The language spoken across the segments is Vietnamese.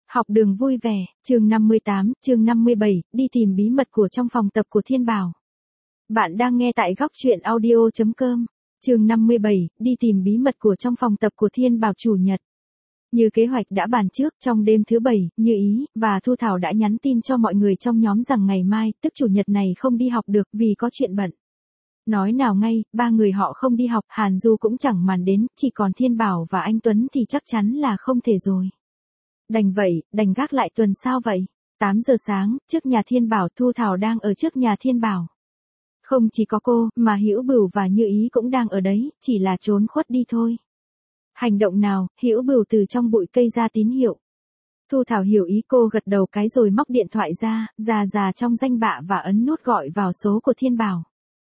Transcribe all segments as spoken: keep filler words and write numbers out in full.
Học đường vui vẻ, chương năm mươi tám, chương năm mươi bảy, đi tìm bí mật của trong phòng tập của Thiên Bảo. Bạn đang nghe tại góc truyện audio chấm com. Chương năm mươi bảy, đi tìm bí mật của trong phòng tập của Thiên Bảo chủ nhật. Như kế hoạch đã bàn trước, trong đêm thứ bảy, Như Ý và Thu Thảo đã nhắn tin cho mọi người trong nhóm rằng ngày mai, tức chủ nhật này không đi học được vì có chuyện bận. Nói nào ngay, ba người họ không đi học, Hàn Du cũng chẳng màn đến, chỉ còn Thiên Bảo và anh Tuấn thì chắc chắn là không thể rồi. Đành vậy, đành gác lại tuần sao vậy? tám giờ sáng, trước nhà Thiên Bảo, Thu Thảo đang ở trước nhà Thiên Bảo. Không chỉ có cô, mà Hữu Bửu và Như Ý cũng đang ở đấy, chỉ là trốn khuất đi thôi. Hành động nào, Hữu Bửu từ trong bụi cây ra tín hiệu. Thu Thảo hiểu ý cô gật đầu cái rồi móc điện thoại ra, già già trong danh bạ và ấn nút gọi vào số của Thiên Bảo.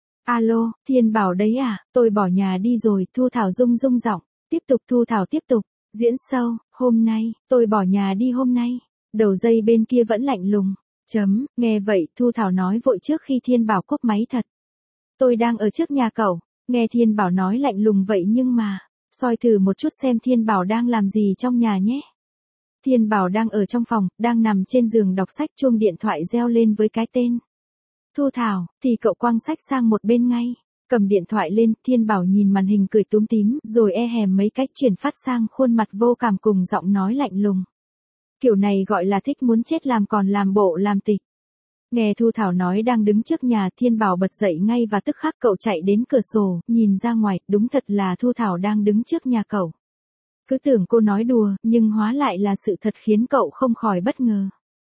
Alo, Thiên Bảo đấy à, tôi bỏ nhà đi rồi, Thu Thảo rung rung giọng. Tiếp tục Thu Thảo tiếp tục. Diễn sâu, hôm nay, tôi bỏ nhà đi hôm nay. Đầu dây bên kia vẫn lạnh lùng. Chấm, nghe vậy Thu Thảo nói vội trước khi Thiên Bảo cúp máy thật. Tôi đang ở trước nhà cậu. Nghe Thiên Bảo nói lạnh lùng vậy nhưng mà, soi thử một chút xem Thiên Bảo đang làm gì trong nhà nhé. Thiên Bảo đang ở trong phòng, đang nằm trên giường đọc sách, chuông điện thoại reo lên với cái tên. Thu Thảo, thì cậu quăng sách sang một bên ngay. Cầm điện thoại lên, Thiên Bảo nhìn màn hình cười túm tím, rồi e hèm mấy cách chuyển phát sang khuôn mặt vô cảm cùng giọng nói lạnh lùng. Kiểu này gọi là thích muốn chết làm còn làm bộ làm tịch. Nghe Thu Thảo nói đang đứng trước nhà, Thiên Bảo bật dậy ngay và tức khắc cậu chạy đến cửa sổ, nhìn ra ngoài, đúng thật là Thu Thảo đang đứng trước nhà cậu. Cứ tưởng cô nói đùa, nhưng hóa lại là sự thật khiến cậu không khỏi bất ngờ.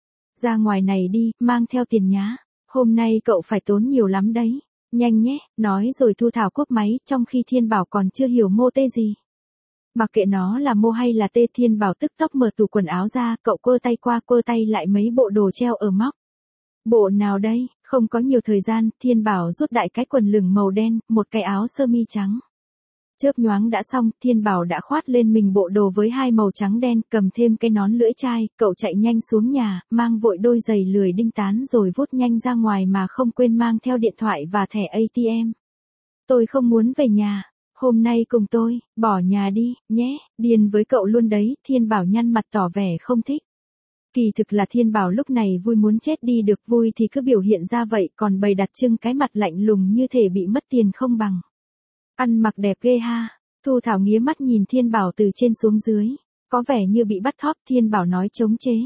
Ra ngoài này đi, mang theo tiền nhá. Hôm nay cậu phải tốn nhiều lắm đấy. Nhanh nhé, nói rồi Thu Thảo cúp máy, trong khi Thiên Bảo còn chưa hiểu mô tê gì. Mặc kệ nó là mô hay là tê, Thiên Bảo tức tốc mở tủ quần áo ra, cậu quơ tay qua quơ tay lại mấy bộ đồ treo ở móc. Bộ nào đây? Không có nhiều thời gian, Thiên Bảo rút đại cái quần lửng màu đen, một cái áo sơ mi trắng. Chớp nhoáng đã xong, Thiên Bảo đã khoát lên mình bộ đồ với hai màu trắng đen, cầm thêm cái nón lưỡi chai, cậu chạy nhanh xuống nhà, mang vội đôi giày lười đinh tán rồi vút nhanh ra ngoài mà không quên mang theo điện thoại và thẻ a tê em. Tôi không muốn về nhà, hôm nay cùng tôi, bỏ nhà đi, nhé, điên với cậu luôn đấy, Thiên Bảo nhăn mặt tỏ vẻ không thích. Kỳ thực là Thiên Bảo lúc này vui muốn chết đi được, vui thì cứ biểu hiện ra vậy, còn bày đặt trưng cái mặt lạnh lùng như thể bị mất tiền không bằng. Ăn mặc đẹp ghê ha. Thu Thảo nghía mắt nhìn Thiên Bảo từ trên xuống dưới. Có vẻ như bị bắt thóp, Thiên Bảo nói chống chế.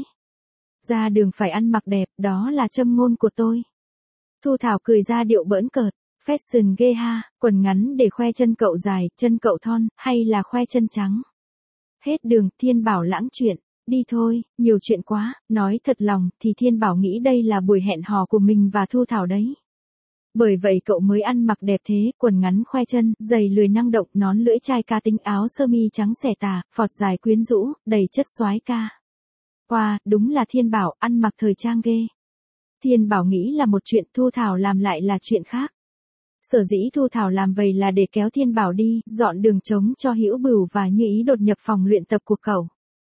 Ra đường phải ăn mặc đẹp, đó là châm ngôn của tôi. Thu Thảo cười ra điệu bỡn cợt. Fashion ghê ha, quần ngắn để khoe chân cậu dài, chân cậu thon, hay là khoe chân trắng. Hết đường, Thiên Bảo lãng chuyện. Đi thôi, nhiều chuyện quá, nói thật lòng, thì Thiên Bảo nghĩ đây là buổi hẹn hò của mình và Thu Thảo đấy. Bởi vậy cậu mới ăn mặc đẹp thế, quần ngắn khoe chân, giày lười năng động, nón lưỡi chai cá tính, áo sơ mi trắng xẻ tà, phọt dài quyến rũ, đầy chất soái ca. Wow, đúng là Thiên Bảo, ăn mặc thời trang ghê. Thiên Bảo nghĩ là một chuyện, Thu Thảo làm lại là chuyện khác. Sở dĩ Thu Thảo làm vậy là để kéo Thiên Bảo đi, dọn đường trống cho Hữu Bửu và Như Ý đột nhập phòng luyện tập của cậu.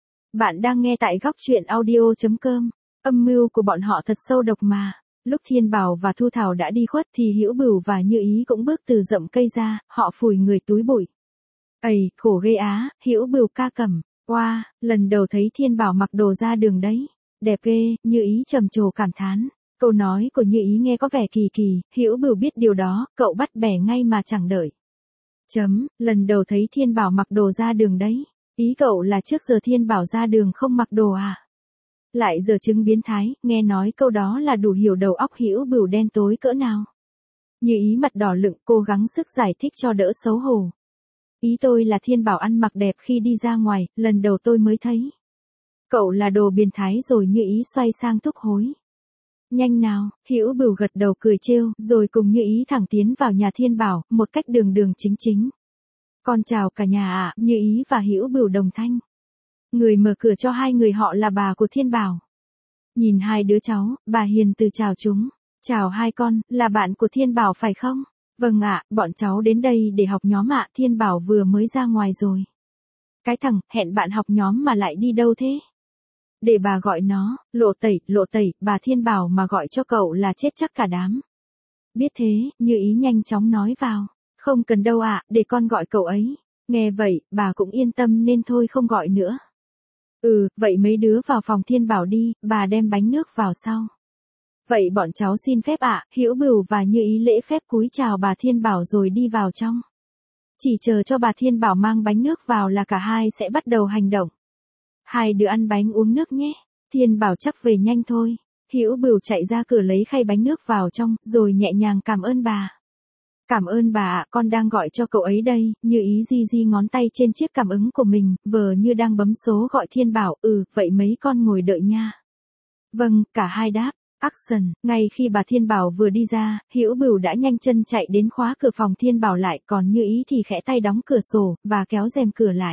Bạn đang nghe tại góc truyện audio chấm com. Âm mưu của bọn họ thật sâu độc mà. Lúc Thiên Bảo và Thu Thảo đã đi khuất thì Hữu Bửu và Như Ý cũng bước từ rậm cây ra, họ phủi người túi bụi. Ầy, khổ ghê á, Hữu Bửu ca cẩm. Wow, lần đầu thấy Thiên Bảo mặc đồ ra đường đấy. Đẹp ghê, Như Ý trầm trồ cảm thán. Câu nói của Như Ý nghe có vẻ kỳ kỳ, Hữu Bửu biết điều đó, cậu bắt bẻ ngay mà chẳng đợi. Chấm, lần đầu thấy Thiên Bảo mặc đồ ra đường đấy. Ý cậu là trước giờ Thiên Bảo ra đường không mặc đồ à? Lại giờ chứng biến thái, nghe nói câu đó là đủ hiểu đầu óc Hữu Bửu đen tối cỡ nào. Như Ý mặt đỏ lựng, cố gắng sức giải thích cho đỡ xấu hổ. Ý tôi là Thiên Bảo ăn mặc đẹp khi đi ra ngoài, lần đầu tôi mới thấy. Cậu là đồ biến thái rồi, Như Ý xoay sang thúc hối. Nhanh nào, Hữu Bửu gật đầu cười trêu, rồi cùng Như Ý thẳng tiến vào nhà Thiên Bảo, một cách đường đường chính chính. Con chào cả nhà ạ, Như Ý và Hữu Bửu đồng thanh. Người mở cửa cho hai người họ là bà của Thiên Bảo. Nhìn hai đứa cháu, bà hiền từ chào chúng. Chào hai con, là bạn của Thiên Bảo phải không? Vâng ạ, bọn cháu đến đây để học nhóm ạ, Thiên Bảo vừa mới ra ngoài rồi. Cái thằng, hẹn bạn học nhóm mà lại đi đâu thế? Để bà gọi nó, lộ tẩy, lộ tẩy, bà Thiên Bảo mà gọi cho cậu là chết chắc cả đám. Biết thế, Như Ý nhanh chóng nói vào. Không cần đâu ạ, để con gọi cậu ấy. Nghe vậy, bà cũng yên tâm nên thôi không gọi nữa. Ừ, vậy mấy đứa vào phòng Thiên Bảo đi, bà đem bánh nước vào sau. Vậy bọn cháu xin phép ạ, Hữu Bửu và Như Ý lễ phép cúi chào bà Thiên Bảo rồi đi vào trong. Chỉ chờ cho bà Thiên Bảo mang bánh nước vào là cả hai sẽ bắt đầu hành động. Hai đứa ăn bánh uống nước nhé. Thiên Bảo chắc về nhanh thôi. Hữu Bửu chạy ra cửa lấy khay bánh nước vào trong, rồi nhẹ nhàng cảm ơn bà. Cảm ơn bà ạ, con đang gọi cho cậu ấy đây. Như Ý di di ngón tay trên chiếc cảm ứng của mình, vờ như đang bấm số gọi Thiên Bảo. Ừ, vậy mấy con ngồi đợi nha. Vâng, cả hai đáp. Action, ngay khi bà Thiên Bảo vừa đi ra, Hữu Bửu đã nhanh chân chạy đến khóa cửa phòng Thiên Bảo lại, còn Như Ý thì khẽ tay đóng cửa sổ, và kéo rèm cửa lại.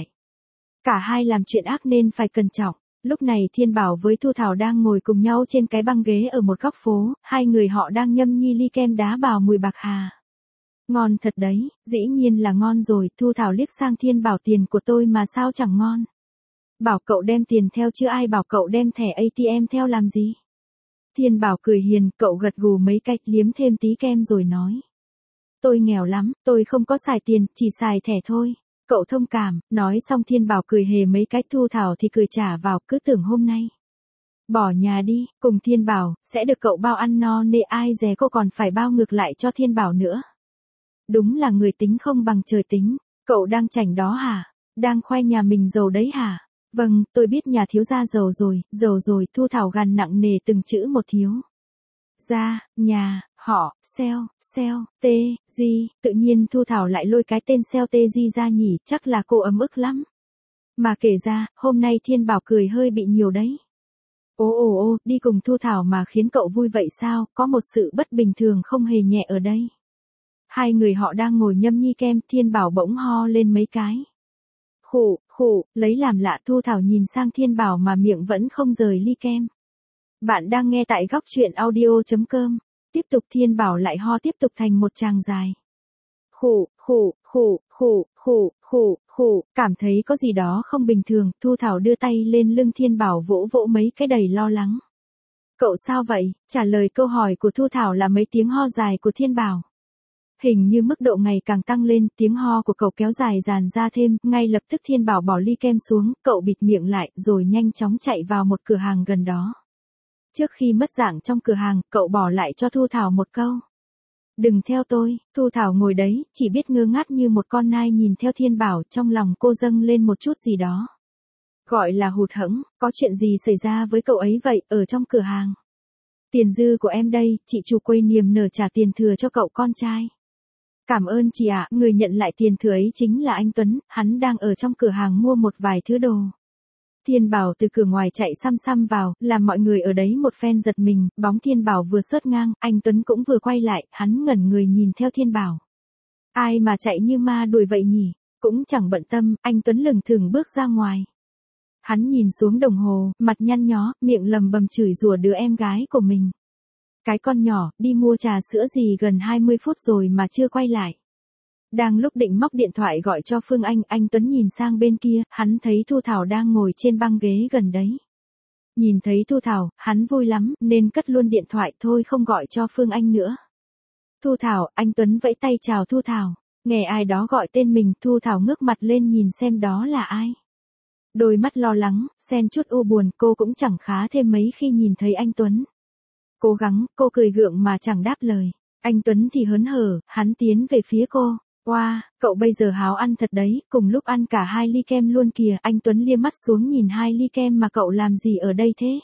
Cả hai làm chuyện ác nên phải cẩn trọng. Lúc này Thiên Bảo với Thu Thảo đang ngồi cùng nhau trên cái băng ghế ở một góc phố, hai người họ đang nhâm nhi ly kem đá bào mùi bạc hà. Ngon thật đấy, dĩ nhiên là ngon rồi, Thu Thảo liếc sang Thiên Bảo tiền của tôi mà sao chẳng ngon. Bảo cậu đem tiền theo chứ ai bảo cậu đem thẻ a tê em theo làm gì. Thiên Bảo cười hiền, cậu gật gù mấy cách liếm thêm tí kem rồi nói. Tôi nghèo lắm, tôi không có xài tiền, chỉ xài thẻ thôi. Cậu thông cảm, nói xong Thiên Bảo cười hề mấy cách, Thu Thảo thì cười trả vào, cứ tưởng hôm nay. Bỏ nhà đi, cùng Thiên Bảo, sẽ được cậu bao ăn no nê, ai dè cô còn phải bao ngược lại cho Thiên Bảo nữa. Đúng là người tính không bằng trời tính, cậu đang chảnh đó hả? Đang khoe nhà mình giàu đấy hả? Vâng, tôi biết nhà thiếu gia giàu rồi, giàu rồi, Thu Thảo gằn nặng nề từng chữ một thiếu. Gia, nhà, họ, Seo, Seo, Tê, Di, tự nhiên Thu Thảo lại lôi cái tên Seo Tê Di ra nhỉ, chắc là cô ấm ức lắm. Mà kể ra, hôm nay Thiên Bảo cười hơi bị nhiều đấy. Ô ô ô, đi cùng Thu Thảo mà khiến cậu vui vậy sao, có một sự bất bình thường không hề nhẹ ở đây. Hai người họ đang ngồi nhâm nhi kem, Thiên Bảo bỗng ho lên mấy cái. Khụ, khụ, lấy làm lạ, Thu Thảo nhìn sang Thiên Bảo mà miệng vẫn không rời ly kem. Bạn đang nghe tại góc truyện audio.com. Tiếp tục Thiên Bảo lại ho tiếp tục thành một tràng dài. Khụ, khụ, khụ, khụ, khụ, khụ, khụ, cảm thấy có gì đó không bình thường, Thu Thảo đưa tay lên lưng Thiên Bảo vỗ vỗ mấy cái đầy lo lắng. Cậu sao vậy? Trả lời câu hỏi của Thu Thảo là mấy tiếng ho dài của Thiên Bảo. Hình như mức độ ngày càng tăng lên, tiếng ho của cậu kéo dài dàn ra thêm, ngay lập tức Thiên Bảo bỏ ly kem xuống, cậu bịt miệng lại, rồi nhanh chóng chạy vào một cửa hàng gần đó. Trước khi mất dạng trong cửa hàng, cậu bỏ lại cho Thu Thảo một câu. Đừng theo tôi, Thu Thảo ngồi đấy, chỉ biết ngơ ngác như một con nai nhìn theo Thiên Bảo, trong lòng cô dâng lên một chút gì đó. Gọi là hụt hẫng, có chuyện gì xảy ra với cậu ấy vậy, ở trong cửa hàng. Tiền dư của em đây, chị chủ quầy niềm nở trả tiền thừa cho cậu con trai. Cảm ơn chị ạ, người nhận lại tiền thừa ấy chính là anh Tuấn, hắn đang ở trong cửa hàng mua một vài thứ đồ. Thiên Bảo từ cửa ngoài chạy xăm xăm vào, làm mọi người ở đấy một phen giật mình, bóng Thiên Bảo vừa xớt ngang, anh Tuấn cũng vừa quay lại, hắn ngẩn người nhìn theo Thiên Bảo. Ai mà chạy như ma đuổi vậy nhỉ, cũng chẳng bận tâm, anh Tuấn lừng thừng bước ra ngoài. Hắn nhìn xuống đồng hồ, mặt nhăn nhó, miệng lầm bầm chửi rủa đứa em gái của mình. Cái con nhỏ, đi mua trà sữa gì gần hai mươi phút rồi mà chưa quay lại. Đang lúc định móc điện thoại gọi cho Phương Anh, anh Tuấn nhìn sang bên kia, hắn thấy Thu Thảo đang ngồi trên băng ghế gần đấy. Nhìn thấy Thu Thảo, hắn vui lắm, nên cất luôn điện thoại thôi không gọi cho Phương Anh nữa. Thu Thảo, anh Tuấn vẫy tay chào Thu Thảo. Nghe ai đó gọi tên mình, Thu Thảo ngước mặt lên nhìn xem đó là ai. Đôi mắt lo lắng, xen chút u buồn, cô cũng chẳng khá thêm mấy khi nhìn thấy anh Tuấn. Cố gắng, cô cười gượng mà chẳng đáp lời. Anh Tuấn thì hớn hở, hắn tiến về phía cô. Wow, cậu bây giờ háo ăn thật đấy, cùng lúc ăn cả hai ly kem luôn kìa. Anh Tuấn liếc mắt xuống nhìn hai ly kem mà cậu làm gì ở đây thế?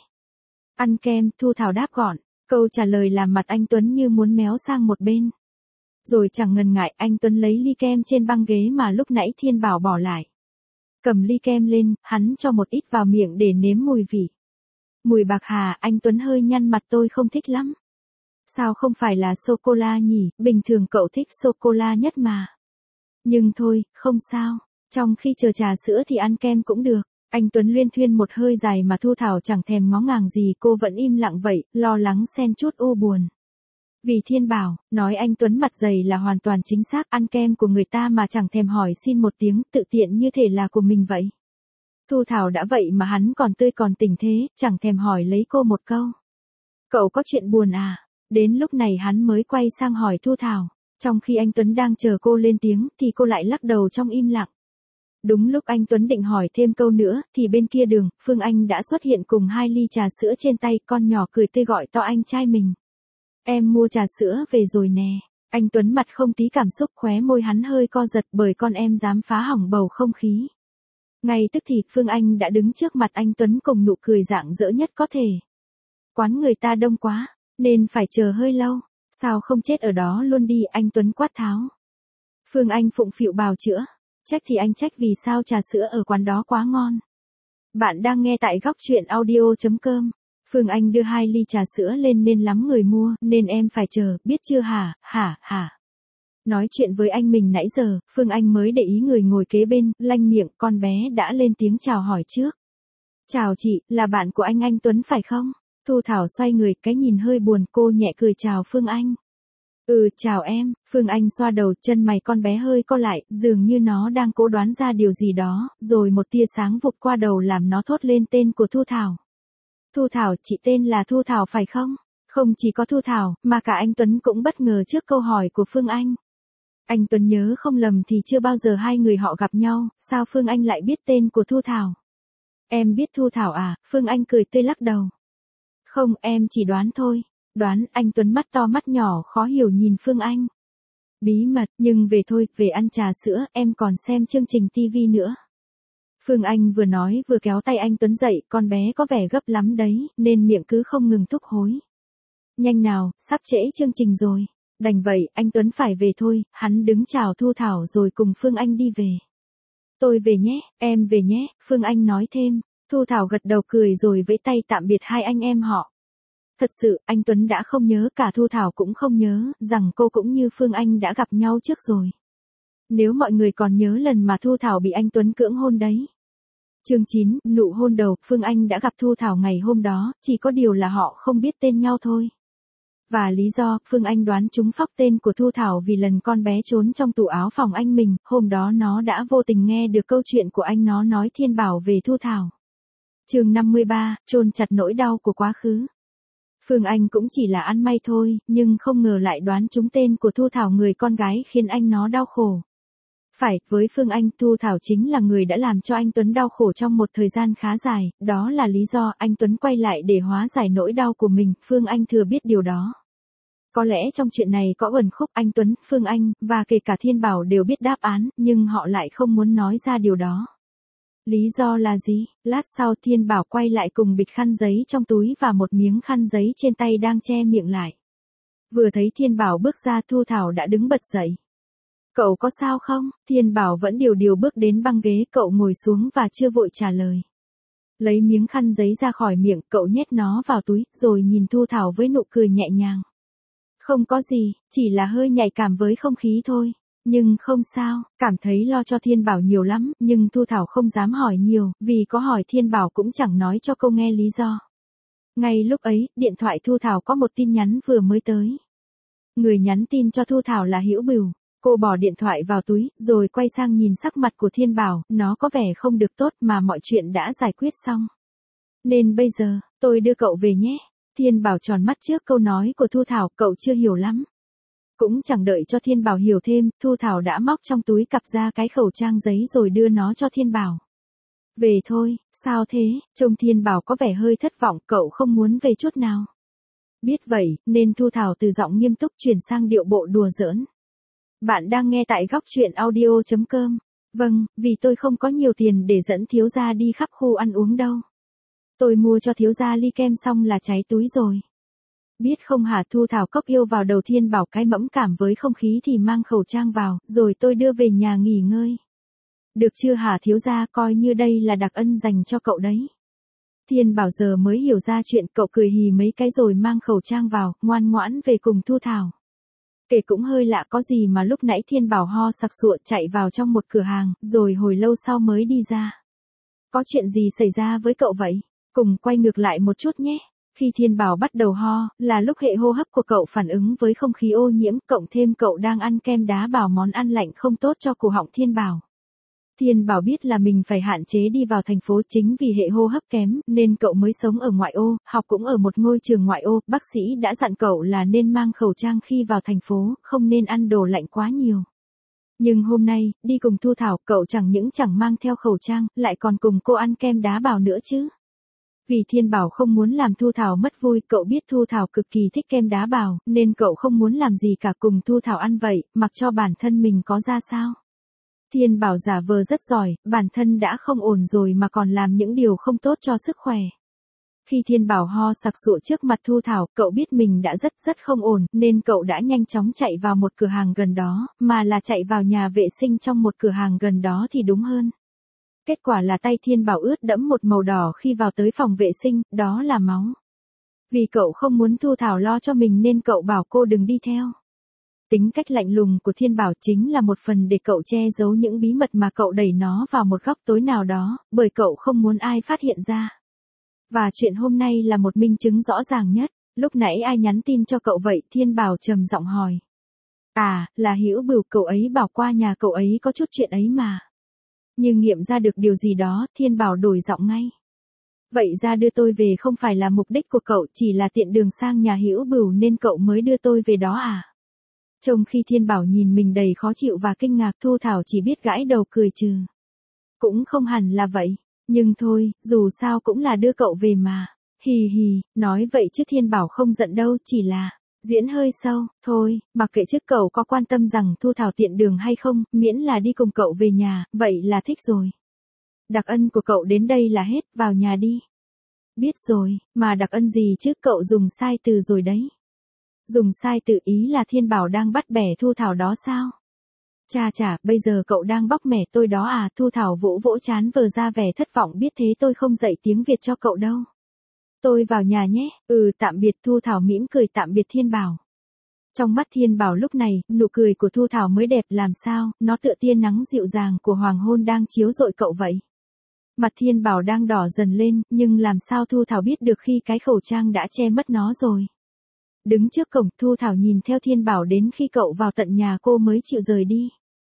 Ăn kem, Thu Thảo đáp gọn. Câu trả lời làm mặt anh Tuấn như muốn méo sang một bên. Rồi chẳng ngần ngại, anh Tuấn lấy ly kem trên băng ghế mà lúc nãy Thiên Bảo bỏ lại. Cầm ly kem lên, hắn cho một ít vào miệng để nếm mùi vị. Mùi bạc hà, anh Tuấn hơi nhăn mặt, tôi không thích lắm. Sao không phải là sô-cô-la nhỉ, bình thường cậu thích sô-cô-la nhất mà. Nhưng thôi, không sao, trong khi chờ trà sữa thì ăn kem cũng được. Anh Tuấn luyên thuyên một hơi dài mà Thu Thảo chẳng thèm ngó ngàng gì, cô vẫn im lặng vậy, lo lắng xen chút u buồn. Vì Thiên Bảo, nói anh Tuấn mặt dày là hoàn toàn chính xác, ăn kem của người ta mà chẳng thèm hỏi xin một tiếng, tự tiện như thể là của mình vậy. Thu Thảo đã vậy mà hắn còn tươi còn tỉnh thế, chẳng thèm hỏi lấy cô một câu. Cậu có chuyện buồn à? Đến lúc này hắn mới quay sang hỏi Thu Thảo. Trong khi anh Tuấn đang chờ cô lên tiếng, thì cô lại lắc đầu trong im lặng. Đúng lúc anh Tuấn định hỏi thêm câu nữa, thì bên kia đường, Phương Anh đã xuất hiện cùng hai ly trà sữa trên tay, con nhỏ cười tươi gọi to anh trai mình. Em mua trà sữa về rồi nè. Anh Tuấn mặt không tí cảm xúc, khóe môi hắn hơi co giật bởi con em dám phá hỏng bầu không khí. Ngay tức thì Phương Anh đã đứng trước mặt anh Tuấn cùng nụ cười rạng rỡ nhất có thể. Quán người ta đông quá, nên phải chờ hơi lâu. Sao không chết ở đó luôn đi, anh Tuấn quát tháo. Phương Anh phụng phịu bào chữa. Trách thì anh trách vì sao trà sữa ở quán đó quá ngon. Bạn đang nghe tại góc truyện audio.com. Phương Anh đưa hai ly trà sữa lên nên lắm người mua, nên em phải chờ, biết chưa hả, hả, hả. Nói chuyện với anh mình nãy giờ, Phương Anh mới để ý người ngồi kế bên, lanh miệng, con bé đã lên tiếng chào hỏi trước. Chào chị, là bạn của anh anh Tuấn phải không? Thu Thảo xoay người, cái nhìn hơi buồn, cô nhẹ cười chào Phương Anh. Ừ, chào em. Phương Anh xoa đầu, chân mày con bé hơi co lại, dường như nó đang cố đoán ra điều gì đó, rồi một tia sáng vụt qua đầu làm nó thốt lên tên của Thu Thảo. Thu Thảo, chị tên là Thu Thảo phải không? Không chỉ có Thu Thảo, mà cả anh Tuấn cũng bất ngờ trước câu hỏi của Phương Anh. Anh Tuấn nhớ không lầm thì chưa bao giờ hai người họ gặp nhau, sao Phương Anh lại biết tên của Thu Thảo? Em biết Thu Thảo à? Phương Anh cười tươi lắc đầu. Không, em chỉ đoán thôi. Đoán, anh Tuấn mắt to mắt nhỏ khó hiểu nhìn Phương Anh. Bí mật, nhưng về thôi, về ăn trà sữa, em còn xem chương trình tivi nữa. Phương Anh vừa nói vừa kéo tay anh Tuấn dậy, con bé có vẻ gấp lắm đấy, nên miệng cứ không ngừng thúc hối. Nhanh nào, sắp trễ chương trình rồi. Đành vậy, anh Tuấn phải về thôi, hắn đứng chào Thu Thảo rồi cùng Phương Anh đi về. Tôi về nhé, em về nhé, Phương Anh nói thêm. Thu Thảo gật đầu cười rồi vẫy tay tạm biệt hai anh em họ. Thật sự, anh Tuấn đã không nhớ, cả Thu Thảo cũng không nhớ, rằng cô cũng như Phương Anh đã gặp nhau trước rồi. Nếu mọi người còn nhớ lần mà Thu Thảo bị anh Tuấn cưỡng hôn đấy. Chương chín, nụ hôn đầu, Phương Anh đã gặp Thu Thảo ngày hôm đó, chỉ có điều là họ không biết tên nhau thôi. Và lý do, Phương Anh đoán trúng phóc tên của Thu Thảo vì lần con bé trốn trong tủ áo phòng anh mình, hôm đó nó đã vô tình nghe được câu chuyện của anh nó nói Thiên Bảo về Thu Thảo. Chương năm mươi ba, chôn chặt nỗi đau của quá khứ. Phương Anh cũng chỉ là ăn may thôi, nhưng không ngờ lại đoán trúng tên của Thu Thảo, người con gái khiến anh nó đau khổ. Phải, với Phương Anh, Thu Thảo chính là người đã làm cho anh Tuấn đau khổ trong một thời gian khá dài, đó là lý do anh Tuấn quay lại để hóa giải nỗi đau của mình, Phương Anh thừa biết điều đó. Có lẽ trong chuyện này có uẩn khúc, anh Tuấn, Phương Anh, và kể cả Thiên Bảo đều biết đáp án, nhưng họ lại không muốn nói ra điều đó. Lý do là gì? Lát sau Thiên Bảo quay lại cùng bịch khăn giấy trong túi và một miếng khăn giấy trên tay đang che miệng lại. Vừa thấy Thiên Bảo bước ra, Thu Thảo đã đứng bật dậy. Cậu có sao không? Thiên Bảo vẫn điều điều bước đến băng ghế, cậu ngồi xuống và chưa vội trả lời. Lấy miếng khăn giấy ra khỏi miệng, cậu nhét nó vào túi, rồi nhìn Thu Thảo với nụ cười nhẹ nhàng. Không có gì, chỉ là hơi nhạy cảm với không khí thôi. Nhưng không sao, cảm thấy lo cho Thiên Bảo nhiều lắm, nhưng Thu Thảo không dám hỏi nhiều, vì có hỏi Thiên Bảo cũng chẳng nói cho cô nghe lý do. Ngay lúc ấy, điện thoại Thu Thảo có một tin nhắn vừa mới tới. Người nhắn tin cho Thu Thảo là Hữu Bửu. Cô bỏ điện thoại vào túi, rồi quay sang nhìn sắc mặt của Thiên Bảo, nó có vẻ không được tốt mà mọi chuyện đã giải quyết xong. Nên bây giờ, tôi đưa cậu về nhé. Thiên Bảo tròn mắt trước câu nói của Thu Thảo, cậu chưa hiểu lắm. Cũng chẳng đợi cho Thiên Bảo hiểu thêm, Thu Thảo đã móc trong túi cặp ra cái khẩu trang giấy rồi đưa nó cho Thiên Bảo. Về thôi, sao thế? Trông Thiên Bảo có vẻ hơi thất vọng, cậu không muốn về chút nào. Biết vậy, nên Thu Thảo từ giọng nghiêm túc chuyển sang điệu bộ đùa giỡn. Bạn đang nghe tại góc truyện audio.com. Vâng, vì tôi không có nhiều tiền để dẫn thiếu gia đi khắp khu ăn uống đâu. Tôi mua cho thiếu gia ly kem xong là cháy túi rồi. Biết không hả? Thu Thảo cốc yêu vào đầu Thiên Bảo cái mẫm cảm với không khí thì mang khẩu trang vào, rồi tôi đưa về nhà nghỉ ngơi. Được chưa hả thiếu gia, coi như đây là đặc ân dành cho cậu đấy. Thiên Bảo giờ mới hiểu ra chuyện, cậu cười hì mấy cái rồi mang khẩu trang vào, ngoan ngoãn về cùng Thu Thảo. Kể cũng hơi lạ có gì mà lúc nãy Thiên Bảo ho sặc sụa chạy vào trong một cửa hàng, rồi hồi lâu sau mới đi ra. Có chuyện gì xảy ra với cậu vậy? Cùng quay ngược lại một chút nhé. Khi Thiên Bảo bắt đầu ho, là lúc hệ hô hấp của cậu phản ứng với không khí ô nhiễm, cộng thêm cậu đang ăn kem đá bảo món ăn lạnh không tốt cho cổ họng Thiên Bảo. Thiên Bảo biết là mình phải hạn chế đi vào thành phố, chính vì hệ hô hấp kém, nên cậu mới sống ở ngoại ô, học cũng ở một ngôi trường ngoại ô, bác sĩ đã dặn cậu là nên mang khẩu trang khi vào thành phố, không nên ăn đồ lạnh quá nhiều. Nhưng hôm nay, đi cùng Thu Thảo, cậu chẳng những chẳng mang theo khẩu trang, lại còn cùng cô ăn kem đá bào nữa chứ. Vì Thiên Bảo không muốn làm Thu Thảo mất vui, cậu biết Thu Thảo cực kỳ thích kem đá bào, nên cậu không muốn làm gì cả cùng Thu Thảo ăn vậy, mặc cho bản thân mình có ra sao. Thiên Bảo giả vờ rất giỏi, bản thân đã không ổn rồi mà còn làm những điều không tốt cho sức khỏe. Khi Thiên Bảo ho sặc sụa trước mặt Thu Thảo, cậu biết mình đã rất rất không ổn, nên cậu đã nhanh chóng chạy vào một cửa hàng gần đó, mà là chạy vào nhà vệ sinh trong một cửa hàng gần đó thì đúng hơn. Kết quả là tay Thiên Bảo ướt đẫm một màu đỏ khi vào tới phòng vệ sinh, đó là máu. Vì cậu không muốn Thu Thảo lo cho mình nên cậu bảo cô đừng đi theo. Tính cách lạnh lùng của Thiên Bảo chính là một phần để cậu che giấu những bí mật mà cậu đẩy nó vào một góc tối nào đó, bởi cậu không muốn ai phát hiện ra. Và chuyện hôm nay là một minh chứng rõ ràng nhất. Lúc nãy ai nhắn tin cho cậu vậy? Thiên Bảo trầm giọng hỏi. À, là Hữu Bửu, cậu ấy bảo qua nhà cậu ấy có chút chuyện ấy mà. Nhưng nghiệm ra được điều gì đó, Thiên Bảo đổi giọng ngay. Vậy ra đưa tôi về không phải là mục đích của cậu, chỉ là tiện đường sang nhà Hữu Bửu nên cậu mới đưa tôi về đó à? Trong khi Thiên Bảo nhìn mình đầy khó chịu và kinh ngạc, Thu Thảo chỉ biết gãi đầu cười trừ. Cũng không hẳn là vậy. Nhưng thôi, dù sao cũng là đưa cậu về mà. Hì hì, nói vậy chứ Thiên Bảo không giận đâu, chỉ là diễn hơi sâu. Thôi, mặc kệ chứ cậu có quan tâm rằng Thu Thảo tiện đường hay không, miễn là đi cùng cậu về nhà, vậy là thích rồi. Đặc ân của cậu đến đây là hết, vào nhà đi. Biết rồi, mà đặc ân gì chứ, cậu dùng sai từ rồi đấy. Dùng sai từ ý là Thiên Bảo đang bắt bẻ Thu Thảo đó sao? Cha chả, bây giờ cậu đang bóc mẻ tôi đó à? Thu Thảo vỗ vỗ trán vờ ra vẻ thất vọng, biết thế tôi không dạy tiếng Việt cho cậu đâu. Tôi vào nhà nhé. Ừ, tạm biệt. Thu Thảo mỉm cười tạm biệt Thiên Bảo. Trong mắt Thiên Bảo lúc này, nụ cười của Thu Thảo mới đẹp làm sao, nó tựa tia nắng dịu dàng của hoàng hôn đang chiếu rọi cậu vậy. Mặt Thiên Bảo đang đỏ dần lên, nhưng làm sao Thu Thảo biết được khi cái khẩu trang đã che mất nó rồi. Đứng trước cổng, Thu Thảo nhìn theo Thiên Bảo đến khi cậu vào tận nhà cô mới chịu rời đi.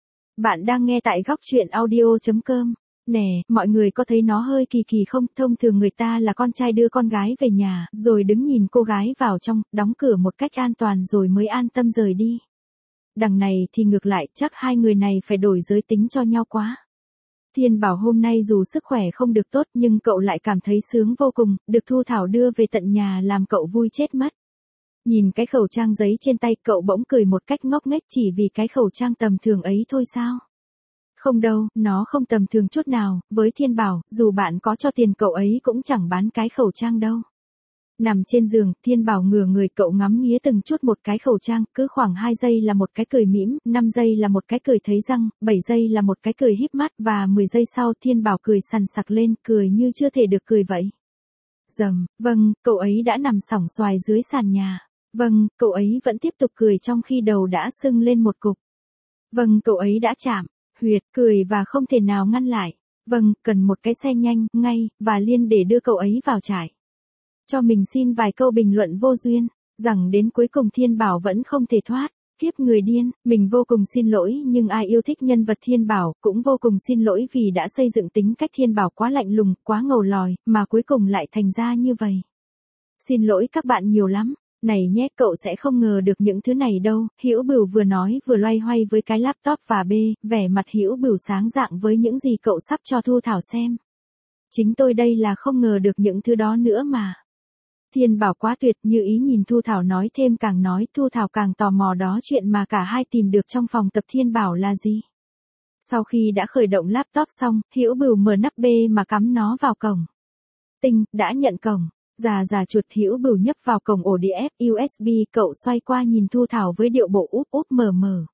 Bạn đang nghe tại góc truyện audio chấm com. Nè, mọi người có thấy nó hơi kỳ kỳ không? Thông thường người ta là con trai đưa con gái về nhà, rồi đứng nhìn cô gái vào trong, đóng cửa một cách an toàn rồi mới an tâm rời đi. Đằng này thì ngược lại, chắc hai người này phải đổi giới tính cho nhau quá. Thiên Bảo hôm nay dù sức khỏe không được tốt nhưng cậu lại cảm thấy sướng vô cùng, được Thu Thảo đưa về tận nhà làm cậu vui chết mất. Nhìn cái khẩu trang giấy trên tay, cậu bỗng cười một cách ngốc nghếch, chỉ vì cái khẩu trang tầm thường ấy thôi sao? Không đâu, nó không tầm thường chút nào, với Thiên Bảo, dù bạn có cho tiền cậu ấy cũng chẳng bán cái khẩu trang đâu. Nằm trên giường, Thiên Bảo ngửa người, cậu ngắm nghía từng chút một cái khẩu trang, cứ khoảng hai giây là một cái cười mỉm, năm giây là một cái cười thấy răng, bảy giây là một cái cười híp mắt, và mười giây sau Thiên Bảo cười sằn sặc lên, cười như chưa thể được cười vậy. Dầm, vâng, cậu ấy đã nằm xỏng xoài dưới sàn nhà. Vâng, cậu ấy vẫn tiếp tục cười trong khi đầu đã sưng lên một cục. Vâng, cậu ấy đã chạm huyệt, cười và không thể nào ngăn lại. Vâng, cần một cái xe nhanh, ngay, và liên để đưa cậu ấy vào trại. Cho mình xin vài câu bình luận vô duyên, rằng đến cuối cùng Thiên Bảo vẫn không thể thoát. Kiếp người điên, mình vô cùng xin lỗi, nhưng ai yêu thích nhân vật Thiên Bảo cũng vô cùng xin lỗi vì đã xây dựng tính cách Thiên Bảo quá lạnh lùng, quá ngầu lòi, mà cuối cùng lại thành ra như vậy. Xin lỗi các bạn nhiều lắm. Này nhé, cậu sẽ không ngờ được những thứ này đâu. Hữu Bửu vừa nói vừa loay hoay với cái laptop và bê, vẻ mặt Hữu Bửu sáng rạng với những gì cậu sắp cho Thu Thảo xem. Chính tôi đây là không ngờ được những thứ đó nữa mà. Thiên Bảo quá tuyệt, như ý nhìn Thu Thảo nói thêm, càng nói Thu Thảo càng tò mò đó chuyện mà cả hai tìm được trong phòng tập Thiên Bảo là gì. Sau khi đã khởi động laptop xong, Hữu Bửu mở nắp bê mà cắm nó vào cổng. Tinh, đã nhận cổng. Già già chuột, Hữu Bửu nhấp vào cổng ổ đĩa ép u ét bê, cậu xoay qua nhìn Thu Thảo với điệu bộ úp úp mờ mờ.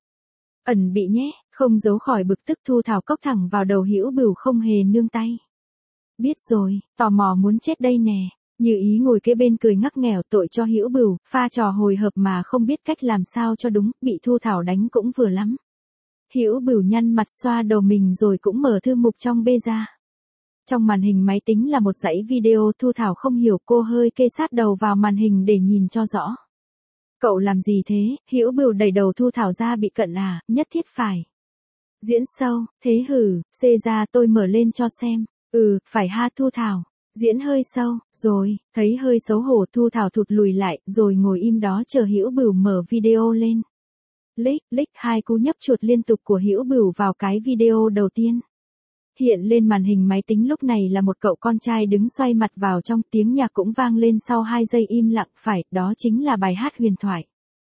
Ẩn bị nhé, không giấu khỏi bực tức. Thu Thảo cốc thẳng vào đầu Hữu Bửu không hề nương tay. Biết rồi, tò mò muốn chết đây nè. Như ý ngồi kế bên cười ngắc nghèo, tội cho Hữu Bửu, pha trò hồi hộp mà không biết cách làm sao cho đúng, bị Thu Thảo đánh cũng vừa lắm. Hữu Bửu nhăn mặt xoa đầu mình rồi cũng mở thư mục trong bê ra. Trong màn hình máy tính là một dãy video. Thu Thảo không hiểu, cô hơi kê sát đầu vào màn hình để nhìn cho rõ. Cậu làm gì thế? Hữu Bửu đẩy đầu Thu Thảo ra, bị cận à? Nhất thiết phải diễn sâu, thế hử? Xê ra tôi mở lên cho xem. Ừ, phải ha. Thu Thảo diễn hơi sâu, rồi, thấy hơi xấu hổ, Thu Thảo thụt lùi lại, rồi ngồi im đó chờ Hữu Bửu mở video lên. Lick, lick hai cú nhấp chuột liên tục của Hữu Bửu vào cái video đầu tiên. Hiện lên màn hình máy tính lúc này là một cậu con trai đứng xoay mặt vào trong, tiếng nhạc cũng vang lên sau hai giây im lặng, phải, đó chính là bài hát huyền thoại.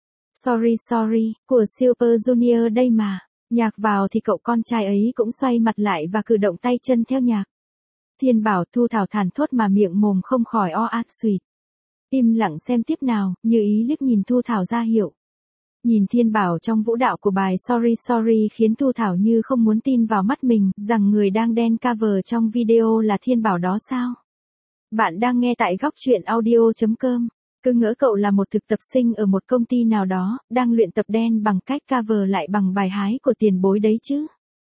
Sorry Sorry, của Super Junior đây mà. Nhạc vào thì cậu con trai ấy cũng xoay mặt lại và cử động tay chân theo nhạc. Thiên Bảo, Thu Thảo thản thốt mà miệng mồm không khỏi o ạt suyệt. Im lặng xem tiếp nào, Như Ý liếc nhìn Thu Thảo ra hiệu. Nhìn Thiên Bảo trong vũ đạo của bài Sorry Sorry khiến Thu Thảo như không muốn tin vào mắt mình, rằng người đang đen cover trong video là Thiên Bảo đó sao? Bạn đang nghe tại góc truyện audio chấm com. Cứ ngỡ cậu là một thực tập sinh ở một công ty nào đó, đang luyện tập đen bằng cách cover lại bằng bài hái của tiền bối đấy chứ.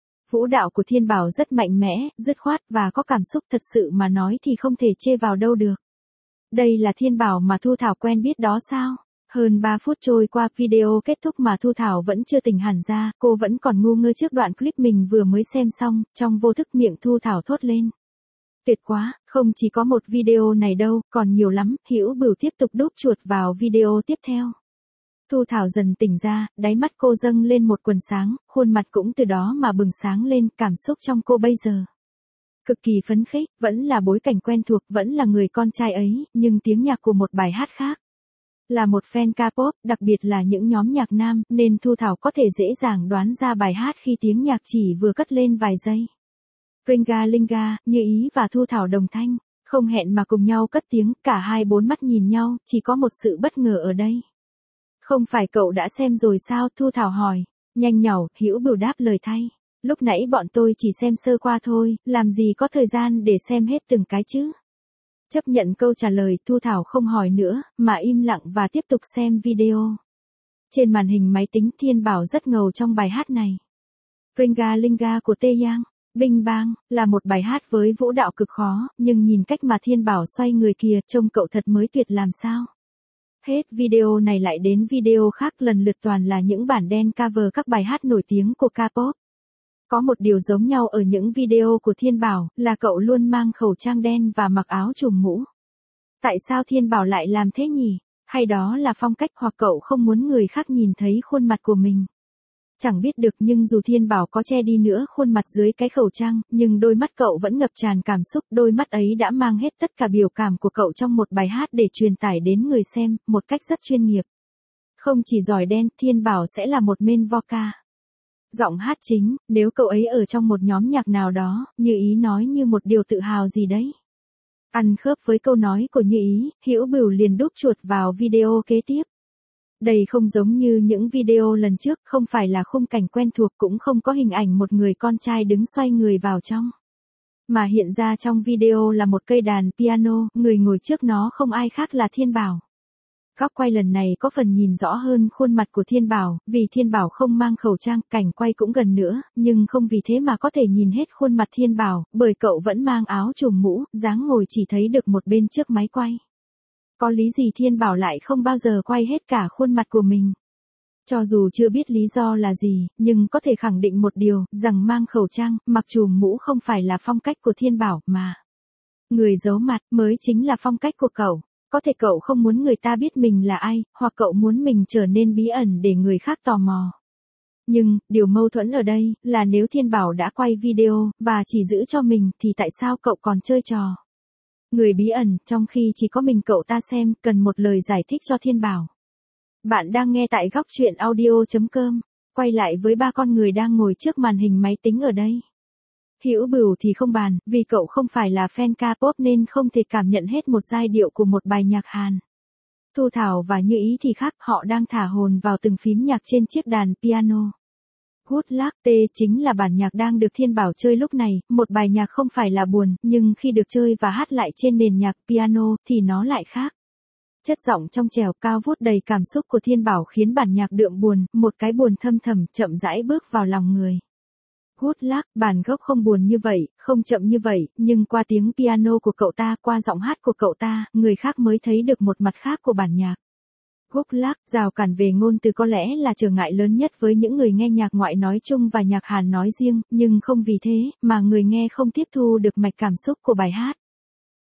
Vũ đạo của Thiên Bảo rất mạnh mẽ, dứt khoát và có cảm xúc, thật sự mà nói thì không thể chê vào đâu được. Đây là Thiên Bảo mà Thu Thảo quen biết đó sao? Hơn ba phút trôi qua, video kết thúc mà Thu Thảo vẫn chưa tỉnh hẳn ra, cô vẫn còn ngu ngơ trước đoạn clip mình vừa mới xem xong, trong vô thức miệng Thu Thảo thốt lên. Tuyệt quá, không chỉ có một video này đâu, còn nhiều lắm. Hữu Bửu tiếp tục đúp chuột vào video tiếp theo. Thu Thảo dần tỉnh ra, đáy mắt cô dâng lên một quầng sáng, khuôn mặt cũng từ đó mà bừng sáng lên, cảm xúc trong cô bây giờ cực kỳ phấn khích, vẫn là bối cảnh quen thuộc, vẫn là người con trai ấy, nhưng tiếng nhạc của một bài hát khác. Là một fan K-pop, đặc biệt là những nhóm nhạc nam, nên Thu Thảo có thể dễ dàng đoán ra bài hát khi tiếng nhạc chỉ vừa cất lên vài giây. Ringa Linga, Như Ý và Thu Thảo đồng thanh, không hẹn mà cùng nhau cất tiếng, cả hai bốn mắt nhìn nhau, chỉ có một sự bất ngờ ở đây. Không phải cậu đã xem rồi sao? Thu Thảo hỏi. Nhanh nhảu, Hữu Bửu đáp lời thay. Lúc nãy bọn tôi chỉ xem sơ qua thôi, làm gì có thời gian để xem hết từng cái chứ. Chấp nhận câu trả lời, Thu Thảo không hỏi nữa, mà im lặng và tiếp tục xem video. Trên màn hình máy tính, Thiên Bảo rất ngầu trong bài hát này. Ringa Linga của Taeyang, Bing Bang, là một bài hát với vũ đạo cực khó, nhưng nhìn cách mà Thiên Bảo xoay người kìa, trông cậu thật mới tuyệt làm sao. Hết video này lại đến video khác, lần lượt toàn là những bản đen cover các bài hát nổi tiếng của K-pop. Có một điều giống nhau ở những video của Thiên Bảo, là cậu luôn mang khẩu trang đen và mặc áo trùm mũ. Tại sao Thiên Bảo lại làm thế nhỉ? Hay đó là phong cách, hoặc cậu không muốn người khác nhìn thấy khuôn mặt của mình? Chẳng biết được, nhưng dù Thiên Bảo có che đi nữa khuôn mặt dưới cái khẩu trang, nhưng đôi mắt cậu vẫn ngập tràn cảm xúc, đôi mắt ấy đã mang hết tất cả biểu cảm của cậu trong một bài hát để truyền tải đến người xem, một cách rất chuyên nghiệp. Không chỉ giỏi đen, Thiên Bảo sẽ là một main vocal. Giọng hát chính, nếu cậu ấy ở trong một nhóm nhạc nào đó, Như Ý nói như một điều tự hào gì đấy. Ăn khớp với câu nói của Như Ý, Hữu Bửu liền đúp chuột vào video kế tiếp. Đây không giống như những video lần trước, không phải là khung cảnh quen thuộc, cũng không có hình ảnh một người con trai đứng xoay người vào trong. Mà hiện ra trong video là một cây đàn piano, người ngồi trước nó không ai khác là Thiên Bảo. Góc quay lần này có phần nhìn rõ hơn khuôn mặt của Thiên Bảo, vì Thiên Bảo không mang khẩu trang, cảnh quay cũng gần nữa, nhưng không vì thế mà có thể nhìn hết khuôn mặt Thiên Bảo, bởi cậu vẫn mang áo trùm mũ, dáng ngồi chỉ thấy được một bên trước máy quay. Có lý gì Thiên Bảo lại không bao giờ quay hết cả khuôn mặt của mình? Cho dù chưa biết lý do là gì, nhưng có thể khẳng định một điều, rằng mang khẩu trang, mặc trùm mũ không phải là phong cách của Thiên Bảo, mà người giấu mặt mới chính là phong cách của cậu. Có thể cậu không muốn người ta biết mình là ai, hoặc cậu muốn mình trở nên bí ẩn để người khác tò mò. Nhưng, điều mâu thuẫn ở đây, là nếu Thiên Bảo đã quay video, và chỉ giữ cho mình, thì tại sao cậu còn chơi trò người bí ẩn, trong khi chỉ có mình cậu ta xem, cần một lời giải thích cho Thiên Bảo. Bạn đang nghe tại góc truyện audio chấm com, quay lại với ba con người đang ngồi trước màn hình máy tính ở đây. Hữu Bửu thì không bàn, vì cậu không phải là fan K-pop nên không thể cảm nhận hết một giai điệu của một bài nhạc Hàn. Thu Thảo và Như Ý thì khác, họ đang thả hồn vào từng phím nhạc trên chiếc đàn piano. Good Luck T chính là bản nhạc đang được Thiên Bảo chơi lúc này, một bài nhạc không phải là buồn, nhưng khi được chơi và hát lại trên nền nhạc piano thì nó lại khác. Chất giọng trong trẻo cao vút đầy cảm xúc của Thiên Bảo khiến bản nhạc đượm buồn, một cái buồn thâm thầm chậm rãi bước vào lòng người. Good Luck, bản gốc không buồn như vậy, không chậm như vậy, nhưng qua tiếng piano của cậu ta, qua giọng hát của cậu ta, người khác mới thấy được một mặt khác của bản nhạc. Good Luck, rào cản về ngôn từ có lẽ là trở ngại lớn nhất với những người nghe nhạc ngoại nói chung và nhạc Hàn nói riêng, nhưng không vì thế, mà người nghe không tiếp thu được mạch cảm xúc của bài hát.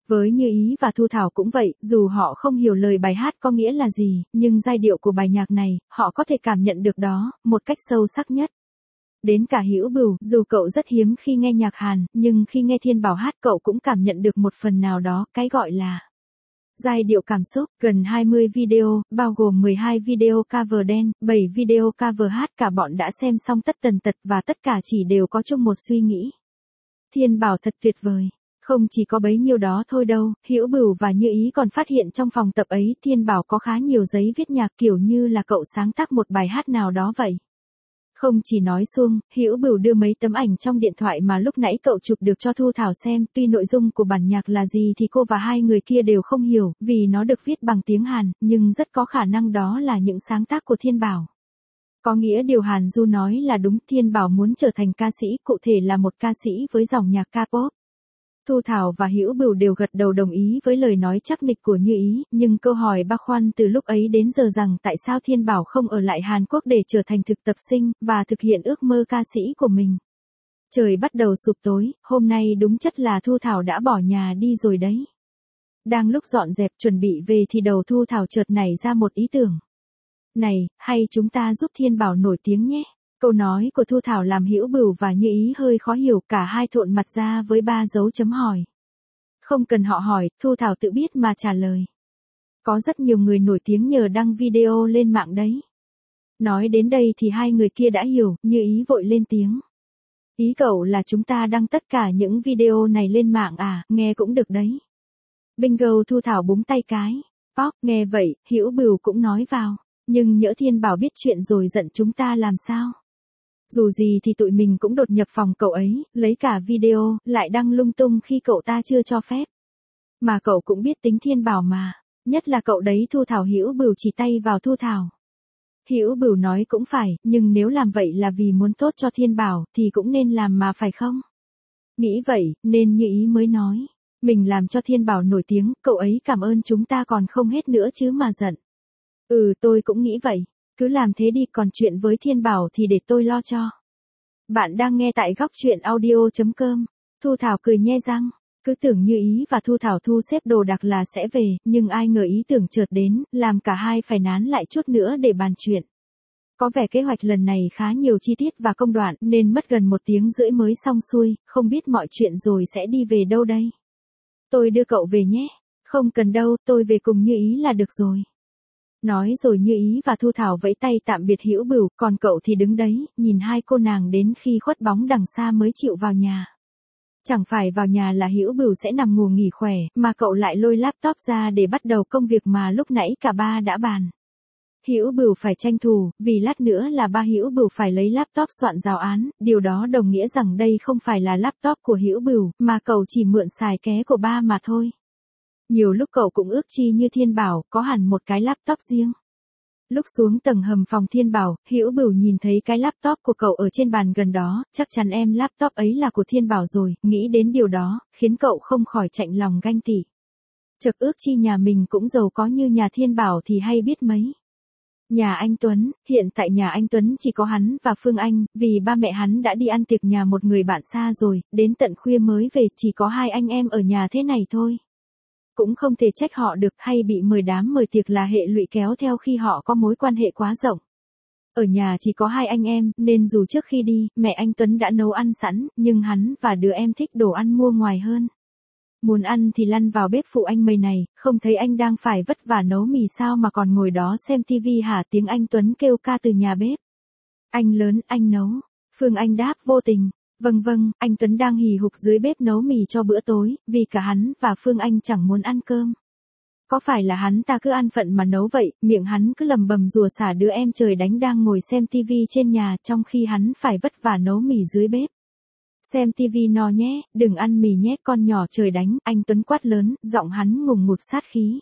Với Như Ý và Thu Thảo cũng vậy, dù họ không hiểu lời bài hát có nghĩa là gì, nhưng giai điệu của bài nhạc này, họ có thể cảm nhận được đó, một cách sâu sắc nhất. Đến cả Hữu Bửu, dù cậu rất hiếm khi nghe nhạc Hàn, nhưng khi nghe Thiên Bảo hát cậu cũng cảm nhận được một phần nào đó, cái gọi là giai điệu cảm xúc. Gần hai mươi video, bao gồm mười hai video cover đen, bảy video cover hát cả bọn đã xem xong tất tần tật và tất cả chỉ đều có chung một suy nghĩ. Thiên Bảo thật tuyệt vời. Không chỉ có bấy nhiêu đó thôi đâu, Hữu Bửu và Như Ý còn phát hiện trong phòng tập ấy Thiên Bảo có khá nhiều giấy viết nhạc kiểu như là cậu sáng tác một bài hát nào đó vậy. Không chỉ nói suông, Hữu Bửu đưa mấy tấm ảnh trong điện thoại mà lúc nãy cậu chụp được cho Thu Thảo xem, tuy nội dung của bản nhạc là gì thì cô và hai người kia đều không hiểu, vì nó được viết bằng tiếng Hàn, nhưng rất có khả năng đó là những sáng tác của Thiên Bảo. Có nghĩa điều Hàn Du nói là đúng, Thiên Bảo muốn trở thành ca sĩ, cụ thể là một ca sĩ với dòng nhạc K-pop. Thu Thảo và Hữu Bửu đều gật đầu đồng ý với lời nói chắc nịch của Như Ý, nhưng câu hỏi băn khoăn từ lúc ấy đến giờ rằng tại sao Thiên Bảo không ở lại Hàn Quốc để trở thành thực tập sinh, và thực hiện ước mơ ca sĩ của mình. Trời bắt đầu sụp tối, hôm nay đúng chất là Thu Thảo đã bỏ nhà đi rồi đấy. Đang lúc dọn dẹp chuẩn bị về thì đầu Thu Thảo chợt nảy ra một ý tưởng. Này, hay chúng ta giúp Thiên Bảo nổi tiếng nhé. Câu nói của Thu Thảo làm Hữu Bửu và Như Ý hơi khó hiểu, cả hai thộn mặt ra với ba dấu chấm hỏi. Không cần họ hỏi, Thu Thảo tự biết mà trả lời. Có rất nhiều người nổi tiếng nhờ đăng video lên mạng đấy. Nói đến đây thì hai người kia đã hiểu, Như Ý vội lên tiếng. Ý cậu là chúng ta đăng tất cả những video này lên mạng à, nghe cũng được đấy. Bingo, Thu Thảo búng tay cái. Pop, nghe vậy, Hữu Bửu cũng nói vào. Nhưng nhỡ Thiên Bảo biết chuyện rồi giận chúng ta làm sao? Dù gì thì tụi mình cũng đột nhập phòng cậu ấy, lấy cả video, lại đăng lung tung khi cậu ta chưa cho phép. Mà cậu cũng biết tính Thiên Bảo mà, nhất là cậu đấy. Thu Thảo. Hữu Bửu chỉ tay vào Thu Thảo. Hữu Bửu nói cũng phải, nhưng nếu làm vậy là vì muốn tốt cho Thiên Bảo, thì cũng nên làm mà phải không? Nghĩ vậy, nên Như Ý mới nói. Mình làm cho Thiên Bảo nổi tiếng, cậu ấy cảm ơn chúng ta còn không hết nữa chứ mà giận. Ừ, tôi cũng nghĩ vậy. Cứ làm thế đi, còn chuyện với Thiên Bảo thì để tôi lo cho. Bạn đang nghe tại góc truyện audio chấm com. Thu Thảo cười nhe răng. Cứ tưởng Như Ý và Thu Thảo thu xếp đồ đạc là sẽ về, nhưng ai ngờ ý tưởng chợt đến, làm cả hai phải nán lại chút nữa để bàn chuyện. Có vẻ kế hoạch lần này khá nhiều chi tiết và công đoạn, nên mất gần một tiếng rưỡi mới xong xuôi, không biết mọi chuyện rồi sẽ đi về đâu đây. Tôi đưa cậu về nhé. Không cần đâu, tôi về cùng Như Ý là được rồi. Nói rồi Như Ý và Thu Thảo vẫy tay tạm biệt Hữu Bửu, còn cậu thì đứng đấy, nhìn hai cô nàng đến khi khuất bóng đằng xa mới chịu vào nhà. Chẳng phải vào nhà là Hữu Bửu sẽ nằm ngủ nghỉ khỏe, mà cậu lại lôi laptop ra để bắt đầu công việc mà lúc nãy cả ba đã bàn. Hữu Bửu phải tranh thủ, vì lát nữa là ba Hữu Bửu phải lấy laptop soạn giáo án, điều đó đồng nghĩa rằng đây không phải là laptop của Hữu Bửu, mà cậu chỉ mượn xài ké của ba mà thôi. Nhiều lúc cậu cũng ước chi như Thiên Bảo, có hẳn một cái laptop riêng. Lúc xuống tầng hầm phòng Thiên Bảo, Hữu Bửu nhìn thấy cái laptop của cậu ở trên bàn gần đó, chắc chắn em laptop ấy là của Thiên Bảo rồi, nghĩ đến điều đó, khiến cậu không khỏi chạnh lòng ganh tị. Chợt ước chi nhà mình cũng giàu có như nhà Thiên Bảo thì hay biết mấy. Nhà anh Tuấn, hiện tại nhà anh Tuấn chỉ có hắn và Phương Anh, vì ba mẹ hắn đã đi ăn tiệc nhà một người bạn xa rồi, đến tận khuya mới về, chỉ có hai anh em ở nhà thế này thôi. Cũng không thể trách họ được, hay bị mời đám mời tiệc là hệ lụy kéo theo khi họ có mối quan hệ quá rộng. Ở nhà chỉ có hai anh em, nên dù trước khi đi, mẹ anh Tuấn đã nấu ăn sẵn, nhưng hắn và đứa em thích đồ ăn mua ngoài hơn. Muốn ăn thì lăn vào bếp phụ anh mày này, không thấy anh đang phải vất vả nấu mì sao mà còn ngồi đó xem tivi hả? Tiếng anh Tuấn kêu ca từ nhà bếp. Anh lớn, anh nấu. Phương Anh đáp vô tình. Vâng vâng, anh Tuấn đang hì hục dưới bếp nấu mì cho bữa tối, vì cả hắn và Phương Anh chẳng muốn ăn cơm. Có phải là hắn ta cứ ăn phận mà nấu vậy, miệng hắn cứ lầm bầm rủa xả đứa em trời đánh đang ngồi xem tivi trên nhà, trong khi hắn phải vất vả nấu mì dưới bếp. Xem tivi no nhé, đừng ăn mì nhé con nhỏ trời đánh, anh Tuấn quát lớn, giọng hắn ngùng ngụt sát khí.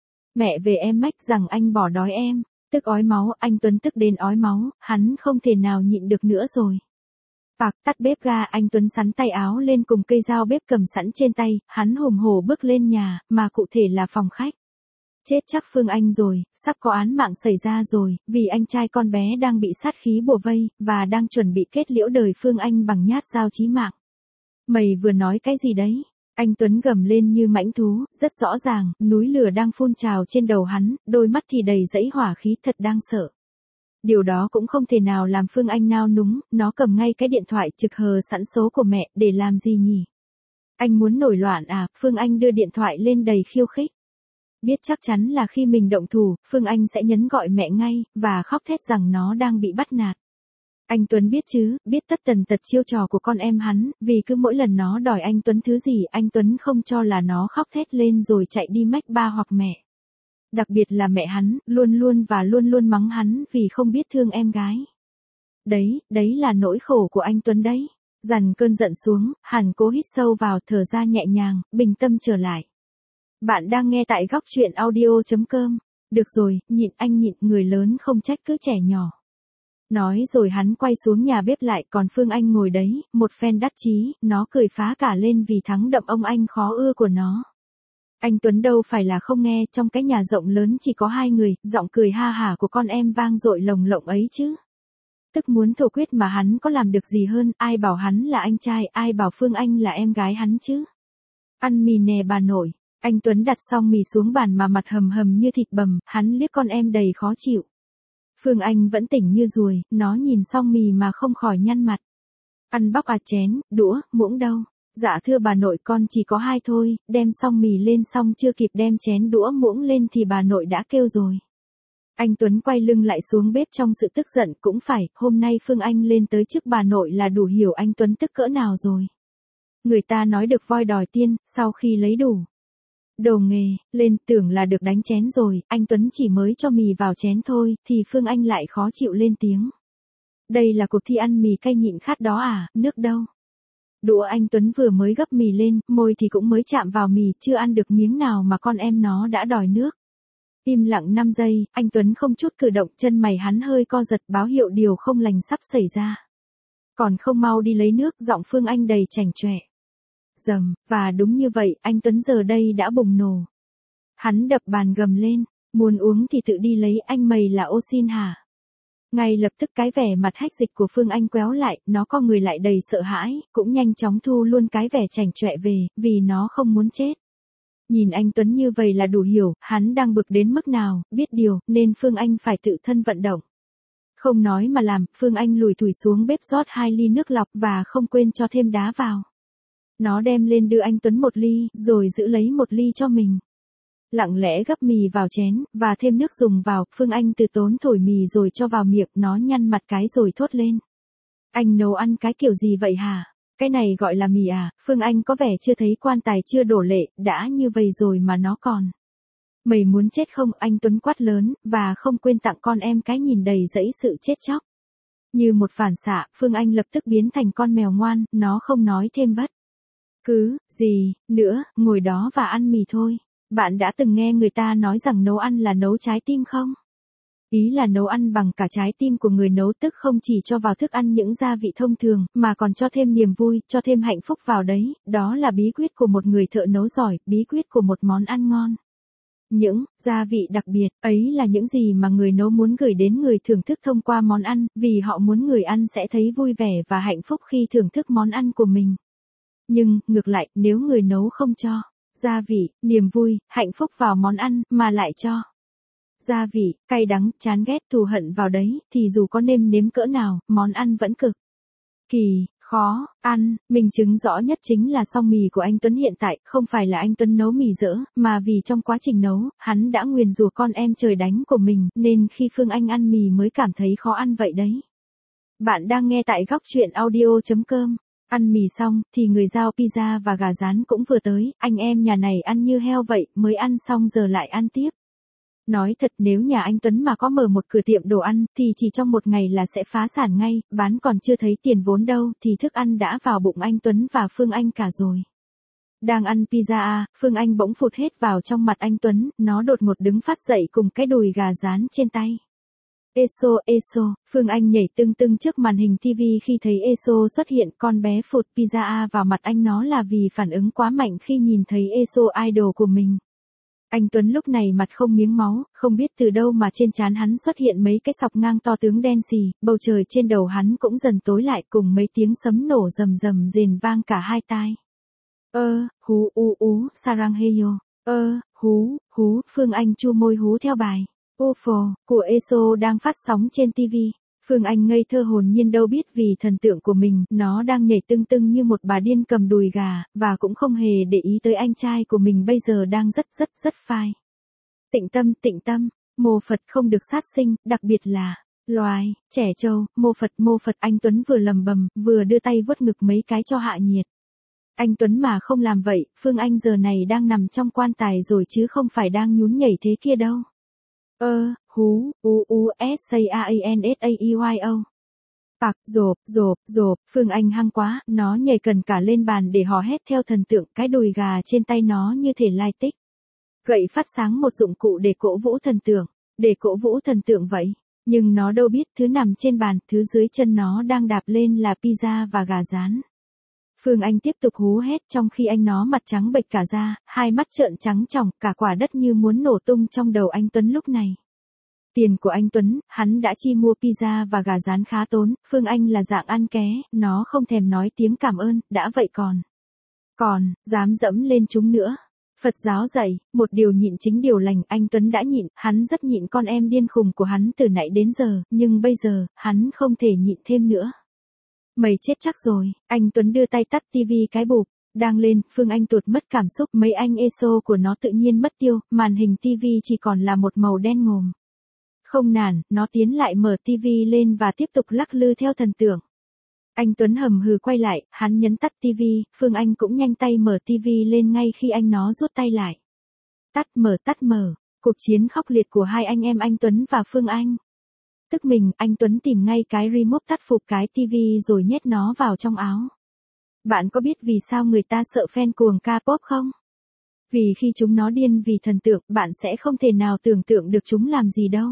Mẹ về em mách rằng anh bỏ đói em, tức ói máu, anh Tuấn tức đến ói máu, hắn không thể nào nhịn được nữa rồi. Bạc tắt bếp ga, anh Tuấn sắn tay áo lên cùng cây dao bếp cầm sẵn trên tay, hắn hùng hổ bước lên nhà, mà cụ thể là phòng khách. Chết chắc Phương Anh rồi, sắp có án mạng xảy ra rồi, vì anh trai con bé đang bị sát khí bủa vây, và đang chuẩn bị kết liễu đời Phương Anh bằng nhát dao chí mạng. Mày vừa nói cái gì đấy? Anh Tuấn gầm lên như mãnh thú, rất rõ ràng, núi lửa đang phun trào trên đầu hắn, đôi mắt thì đầy dẫy hỏa khí thật đáng sợ. Điều đó cũng không thể nào làm Phương Anh nao núng, nó cầm ngay cái điện thoại trực hờ sẵn số của mẹ, để làm gì nhỉ? Anh muốn nổi loạn à? Phương Anh đưa điện thoại lên đầy khiêu khích. Biết chắc chắn là khi mình động thủ, Phương Anh sẽ nhấn gọi mẹ ngay, và khóc thét rằng nó đang bị bắt nạt. Anh Tuấn biết chứ, biết tất tần tật chiêu trò của con em hắn, vì cứ mỗi lần nó đòi anh Tuấn thứ gì, anh Tuấn không cho là nó khóc thét lên rồi chạy đi mách ba hoặc mẹ. Đặc biệt là mẹ hắn, luôn luôn và luôn luôn mắng hắn vì không biết thương em gái. Đấy, đấy là nỗi khổ của anh Tuấn đấy. Dằn cơn giận xuống, Hàn Cố hít sâu vào, thở ra nhẹ nhàng, bình tâm trở lại. Bạn đang nghe tại góc truyện audio chấm com. Được rồi, nhịn anh nhịn, người lớn không trách cứ trẻ nhỏ. Nói rồi hắn quay xuống nhà bếp lại, còn Phương Anh ngồi đấy, một phen đắc chí, nó cười phá cả lên vì thắng đậm ông anh khó ưa của nó. Anh Tuấn đâu phải là không nghe, trong cái nhà rộng lớn chỉ có hai người, giọng cười ha hả của con em vang dội lồng lộng ấy chứ. Tức muốn thổ quyết mà hắn có làm được gì hơn, ai bảo hắn là anh trai, ai bảo Phương Anh là em gái hắn chứ. Ăn mì nè bà nội. Anh Tuấn đặt xong mì xuống bàn mà mặt hầm hầm như thịt bầm, hắn liếc con em đầy khó chịu. Phương Anh vẫn tỉnh như ruồi, nó nhìn xong mì mà không khỏi nhăn mặt. Ăn bóc à, chén, đũa, muỗng đâu? Dạ thưa bà nội, con chỉ có hai thôi, đem xong mì lên xong chưa kịp đem chén đũa muỗng lên thì bà nội đã kêu rồi. Anh Tuấn quay lưng lại xuống bếp trong sự tức giận, cũng phải, hôm nay Phương Anh lên tới trước bà nội là đủ hiểu anh Tuấn tức cỡ nào rồi. Người ta nói được voi đòi tiên, sau khi lấy đủ đồ nghề, lên tưởng là được đánh chén rồi, anh Tuấn chỉ mới cho mì vào chén thôi, thì Phương Anh lại khó chịu lên tiếng. Đây là cuộc thi ăn mì cay nhịn khát đó à, nước đâu? Đũa anh Tuấn vừa mới gấp mì lên, môi thì cũng mới chạm vào mì, chưa ăn được miếng nào mà con em nó đã đòi nước. Im lặng năm giây, anh Tuấn không chút cử động, chân mày hắn hơi co giật, báo hiệu điều không lành sắp xảy ra. Còn không mau đi lấy nước, giọng Phương Anh đầy chảnh chọe. Dầm, và đúng như vậy, anh Tuấn giờ đây đã bùng nổ. Hắn đập bàn gầm lên, muốn uống thì tự đi lấy, anh mày là ô xin hả? Ngay lập tức cái vẻ mặt hách dịch của Phương Anh quéo lại, nó co người lại đầy sợ hãi, cũng nhanh chóng thu luôn cái vẻ chảnh chọe về, vì nó không muốn chết. Nhìn anh Tuấn như vậy là đủ hiểu, hắn đang bực đến mức nào, biết điều, nên Phương Anh phải tự thân vận động. Không nói mà làm, Phương Anh lùi thủi xuống bếp rót hai ly nước lọc và không quên cho thêm đá vào. Nó đem lên đưa anh Tuấn một ly, rồi giữ lấy một ly cho mình. Lặng lẽ gấp mì vào chén, và thêm nước dùng vào, Phương Anh từ tốn thổi mì rồi cho vào miệng, nó nhăn mặt cái rồi thốt lên. Anh nấu ăn cái kiểu gì vậy hả? Cái này gọi là mì à? Phương Anh có vẻ chưa thấy quan tài chưa đổ lệ, đã như vậy rồi mà nó còn. Mày muốn chết không? Anh Tuấn quát lớn, và không quên tặng con em cái nhìn đầy dẫy sự chết chóc. Như một phản xạ, Phương Anh lập tức biến thành con mèo ngoan, nó không nói thêm bất cứ gì nữa, ngồi đó và ăn mì thôi. Bạn đã từng nghe người ta nói rằng nấu ăn là nấu trái tim không? Ý là nấu ăn bằng cả trái tim của người nấu, tức không chỉ cho vào thức ăn những gia vị thông thường, mà còn cho thêm niềm vui, cho thêm hạnh phúc vào đấy, đó là bí quyết của một người thợ nấu giỏi, bí quyết của một món ăn ngon. Những gia vị đặc biệt ấy là những gì mà người nấu muốn gửi đến người thưởng thức thông qua món ăn, vì họ muốn người ăn sẽ thấy vui vẻ và hạnh phúc khi thưởng thức món ăn của mình. Nhưng, ngược lại, nếu người nấu không cho gia vị, niềm vui, hạnh phúc vào món ăn, mà lại cho gia vị, cay đắng, chán ghét, thù hận vào đấy, thì dù có nêm nếm cỡ nào, món ăn vẫn cực kỳ khó ăn. Minh chứng rõ nhất chính là song mì của anh Tuấn hiện tại, không phải là anh Tuấn nấu mì dở, mà vì trong quá trình nấu, hắn đã nguyền rủa con em trời đánh của mình, nên khi Phương Anh ăn mì mới cảm thấy khó ăn vậy đấy. Bạn đang nghe tại góc truyện audio chấm com. Ăn mì xong, thì người giao pizza và gà rán cũng vừa tới, anh em nhà này ăn như heo vậy, mới ăn xong giờ lại ăn tiếp. Nói thật, nếu nhà anh Tuấn mà có mở một cửa tiệm đồ ăn, thì chỉ trong một ngày là sẽ phá sản ngay, bán còn chưa thấy tiền vốn đâu, thì thức ăn đã vào bụng anh Tuấn và Phương Anh cả rồi. Đang ăn pizza, Phương Anh bỗng phụt hết vào trong mặt anh Tuấn, nó đột ngột đứng phát dậy cùng cái đùi gà rán trên tay. Eso, Eso, Phương Anh nhảy tưng tưng trước màn hình ti vi khi thấy Eso xuất hiện, con bé phụt pizza vào mặt anh, nó là vì phản ứng quá mạnh khi nhìn thấy Eso idol của mình. Anh Tuấn lúc này mặt không miếng máu, không biết từ đâu mà trên trán hắn xuất hiện mấy cái sọc ngang to tướng đen xì, bầu trời trên đầu hắn cũng dần tối lại cùng mấy tiếng sấm nổ rầm rầm rền vang cả hai tai. Ơ, hú u ú, sarangheyo. Ơ, hú, hú, Phương Anh chu môi hú theo bài Awful của Eso đang phát sóng trên ti vi. Phương Anh ngây thơ hồn nhiên đâu biết vì thần tượng của mình, nó đang nhảy tưng tưng như một bà điên cầm đùi gà, và cũng không hề để ý tới anh trai của mình bây giờ đang rất rất rất phai. Tịnh tâm, tịnh tâm, mô Phật không được sát sinh, đặc biệt là loài, trẻ trâu, mô Phật, mô Phật. Anh Tuấn vừa lầm bầm, vừa đưa tay vuốt ngực mấy cái cho hạ nhiệt. Anh Tuấn mà không làm vậy, Phương Anh giờ này đang nằm trong quan tài rồi chứ không phải đang nhún nhảy thế kia đâu. Ơ, hú, u u s a a n s a e y o. Bạc, rộp, rộp, rộp, Phương Anh hăng quá, nó nhảy cần cả lên bàn để hò hét theo thần tượng, cái đùi gà trên tay nó như thể lai tích. Gậy phát sáng một dụng cụ để cổ vũ thần tượng, để cổ vũ thần tượng vậy. Nhưng nó đâu biết thứ nằm trên bàn, thứ dưới chân nó đang đạp lên là pizza và gà rán. Phương Anh tiếp tục hú hét trong khi anh nó mặt trắng bệch cả da, hai mắt trợn trắng tròng, cả quả đất như muốn nổ tung trong đầu anh Tuấn lúc này. Tiền của anh Tuấn, hắn đã chi mua pizza và gà rán khá tốn, Phương Anh là dạng ăn ké, nó không thèm nói tiếng cảm ơn, đã vậy còn. Còn, dám dẫm lên chúng nữa. Phật giáo dạy, một điều nhịn chính điều lành, anh Tuấn đã nhịn, hắn rất nhịn con em điên khùng của hắn từ nãy đến giờ, nhưng bây giờ, hắn không thể nhịn thêm nữa. Mày chết chắc rồi, anh Tuấn đưa tay tắt tivi cái bụp, đang lên, Phương Anh tuột mất cảm xúc, mấy anh Eso của nó tự nhiên mất tiêu, màn hình tivi chỉ còn là một màu đen ngòm. Không nản, nó tiến lại mở tivi lên và tiếp tục lắc lư theo thần tượng. Anh Tuấn hầm hừ quay lại, hắn nhấn tắt tivi, Phương Anh cũng nhanh tay mở tivi lên ngay khi anh nó rút tay lại. Tắt mở tắt mở, cuộc chiến khốc liệt của hai anh em anh Tuấn và Phương Anh. Tức mình, anh Tuấn tìm ngay cái remote tắt phục cái tivi rồi nhét nó vào trong áo. Bạn có biết vì sao người ta sợ fan cuồng K-pop không? Vì khi chúng nó điên vì thần tượng, bạn sẽ không thể nào tưởng tượng được chúng làm gì đâu.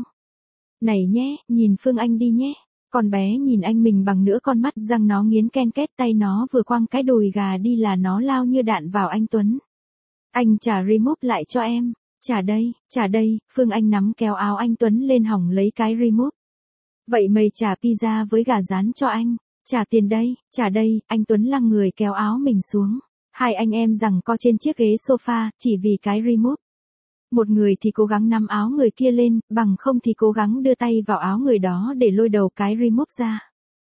Này nhé, nhìn Phương Anh đi nhé. Con bé nhìn anh mình bằng nửa con mắt, răng nó nghiến ken két, tay nó vừa quăng cái đùi gà đi là nó lao như đạn vào anh Tuấn. Anh trả remote lại cho em. Trả đây, trả đây, Phương Anh nắm kéo áo anh Tuấn lên hỏng lấy cái remote. Vậy mày trả pizza với gà rán cho anh. Trả tiền đây, trả đây, anh Tuấn lăng người kéo áo mình xuống. Hai anh em giằng co trên chiếc ghế sofa, chỉ vì cái remote. Một người thì cố gắng nắm áo người kia lên, bằng không thì cố gắng đưa tay vào áo người đó để lôi đầu cái remote ra.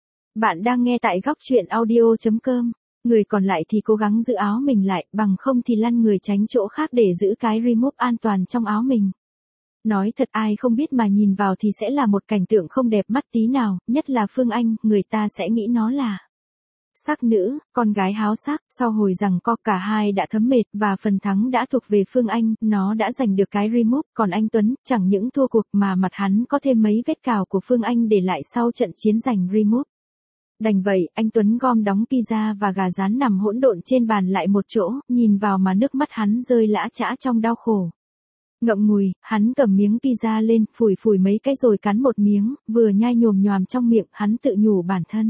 Bạn đang nghe tại góc chuyện audio chấm com. Người còn lại thì cố gắng giữ áo mình lại, bằng không thì lăn người tránh chỗ khác để giữ cái remote an toàn trong áo mình. Nói thật ai không biết mà nhìn vào thì sẽ là một cảnh tượng không đẹp mắt tí nào, nhất là Phương Anh, người ta sẽ nghĩ nó là sắc nữ, con gái háo sắc. Sau hồi rằng co cả hai đã thấm mệt và phần thắng đã thuộc về Phương Anh, nó đã giành được cái remote, còn anh Tuấn chẳng những thua cuộc mà mặt hắn có thêm mấy vết cào của Phương Anh để lại sau trận chiến giành remote. Đành vậy, anh Tuấn gom đóng pizza và gà rán nằm hỗn độn trên bàn lại một chỗ, nhìn vào mà nước mắt hắn rơi lã chã trong đau khổ. Ngậm ngùi, hắn cầm miếng pizza lên, phủi phủi mấy cái rồi cắn một miếng, vừa nhai nhồm nhòm trong miệng, hắn tự nhủ bản thân.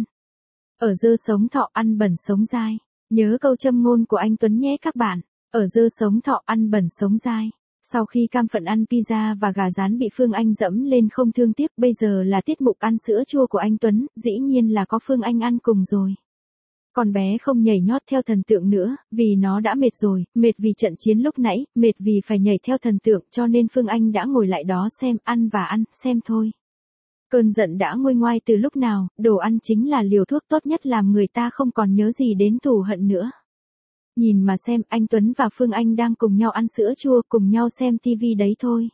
Ở dơ sống thọ ăn bẩn sống dai. Nhớ câu châm ngôn của anh Tuấn nhé các bạn. Ở dơ sống thọ ăn bẩn sống dai. Sau khi cam phận ăn pizza và gà rán bị Phương Anh dẫm lên không thương tiếc, bây giờ là tiết mục ăn sữa chua của anh Tuấn, dĩ nhiên là có Phương Anh ăn cùng rồi. Con bé không nhảy nhót theo thần tượng nữa, vì nó đã mệt rồi, mệt vì trận chiến lúc nãy, mệt vì phải nhảy theo thần tượng, cho nên Phương Anh đã ngồi lại đó xem, ăn và ăn, xem thôi. Cơn giận đã nguôi ngoai từ lúc nào, đồ ăn chính là liều thuốc tốt nhất làm người ta không còn nhớ gì đến thù hận nữa. Nhìn mà xem, anh Tuấn và Phương Anh đang cùng nhau ăn sữa chua, cùng nhau xem tivi đấy thôi.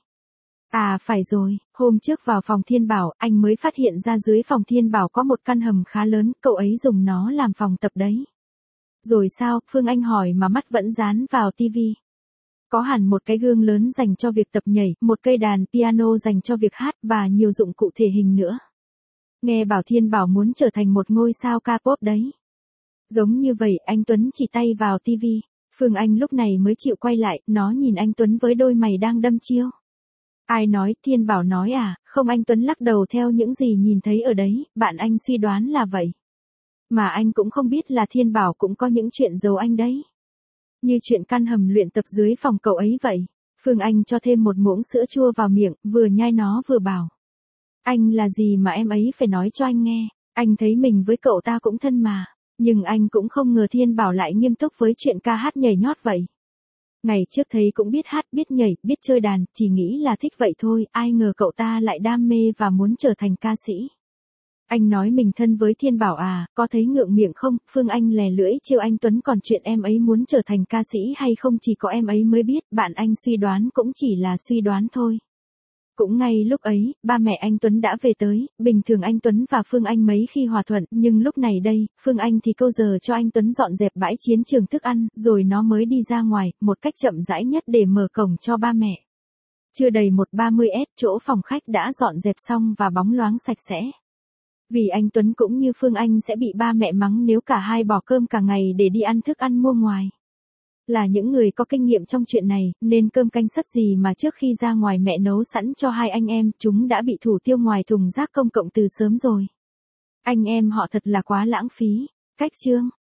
À phải rồi, hôm trước vào phòng Thiên Bảo, anh mới phát hiện ra dưới phòng Thiên Bảo có một căn hầm khá lớn, cậu ấy dùng nó làm phòng tập đấy. Rồi sao, Phương Anh hỏi mà mắt vẫn dán vào tivi. Có hẳn một cái gương lớn dành cho việc tập nhảy, một cây đàn piano dành cho việc hát và nhiều dụng cụ thể hình nữa. Nghe bảo Thiên Bảo muốn trở thành một ngôi sao K-pop đấy. Giống như vậy, anh Tuấn chỉ tay vào tivi. Phương Anh lúc này mới chịu quay lại, nó nhìn anh Tuấn với đôi mày đang đăm chiêu. Ai nói, Thiên Bảo nói à, không, anh Tuấn lắc đầu theo những gì nhìn thấy ở đấy, bạn anh suy đoán là vậy. Mà anh cũng không biết là Thiên Bảo cũng có những chuyện giấu anh đấy. Như chuyện căn hầm luyện tập dưới phòng cậu ấy vậy. Phương Anh cho thêm một muỗng sữa chua vào miệng, vừa nhai nó vừa bảo. Anh là gì mà em ấy phải nói cho anh nghe, anh thấy mình với cậu ta cũng thân mà. Nhưng anh cũng không ngờ Thiên Bảo lại nghiêm túc với chuyện ca hát nhảy nhót vậy. Ngày trước thấy cũng biết hát, biết nhảy, biết chơi đàn, chỉ nghĩ là thích vậy thôi, ai ngờ cậu ta lại đam mê và muốn trở thành ca sĩ. Anh nói mình thân với Thiên Bảo à, có thấy ngượng miệng không? Phương Anh lè lưỡi trêu anh Tuấn, còn chuyện em ấy muốn trở thành ca sĩ hay không chỉ có em ấy mới biết, bạn anh suy đoán cũng chỉ là suy đoán thôi. Cũng ngay lúc ấy, ba mẹ anh Tuấn đã về tới, bình thường anh Tuấn và Phương Anh mấy khi hòa thuận, nhưng lúc này đây, Phương Anh thì câu giờ cho anh Tuấn dọn dẹp bãi chiến trường thức ăn, rồi nó mới đi ra ngoài, một cách chậm rãi nhất để mở cổng cho ba mẹ. Chưa đầy một ba mươi mét, chỗ phòng khách đã dọn dẹp xong và bóng loáng sạch sẽ. Vì anh Tuấn cũng như Phương Anh sẽ bị ba mẹ mắng nếu cả hai bỏ cơm cả ngày để đi ăn thức ăn mua ngoài. Là những người có kinh nghiệm trong chuyện này, nên cơm canh sắt gì mà trước khi ra ngoài mẹ nấu sẵn cho hai anh em, chúng đã bị thủ tiêu ngoài thùng rác công cộng từ sớm rồi. Anh em họ thật là quá lãng phí. Cách chương